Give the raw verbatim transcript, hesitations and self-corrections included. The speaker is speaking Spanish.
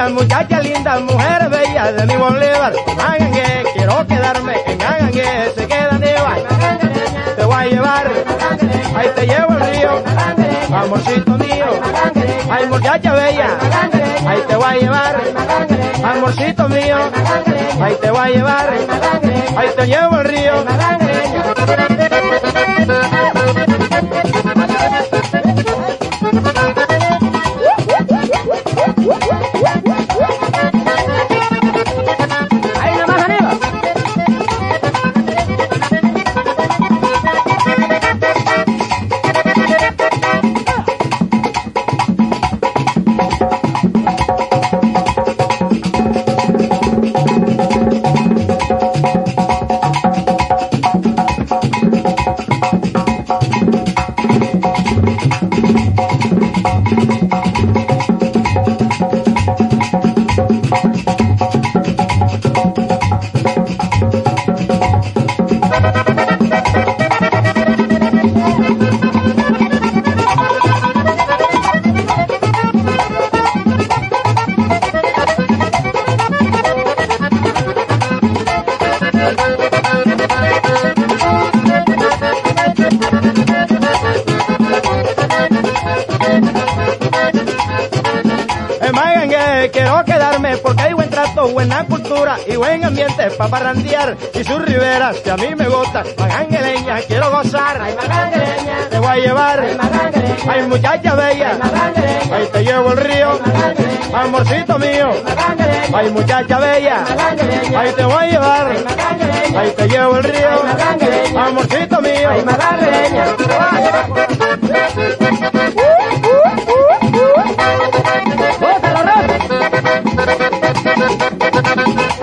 bellas, muchachas lindas, mujeres bellas de mi Bolívar. Magangue, quiero quedarme en Magangue, se queda nieva. Te voy a llevar, ahí te llevo el río, amorcito mío. Ay, muchacha bella, ahí te voy a llevar, amorcito mío. Ahí te voy a llevar, ahí te llevo el río. Ahí nomás arriba. En Magangue quiero quedarme porque hay buen trato, buena cultura y buen ambiente para parrandear. Y sus riberas que a mí me gustan, maganguereña quiero gozar. Ay, maganguereña, Te voy a llevar, ay, maganguereña, ay muchacha bella, ay, maganguereña, ahí te llevo el río, maganguereña, amorcito mío. maganguereña, Ay muchacha bella, maganguereña, ahí te voy a llevar, ay, maganguereña, ahí te llevo el río, ay, maganguereña, amorcito mío. ay, maganguereña. Gózalo, Rosa.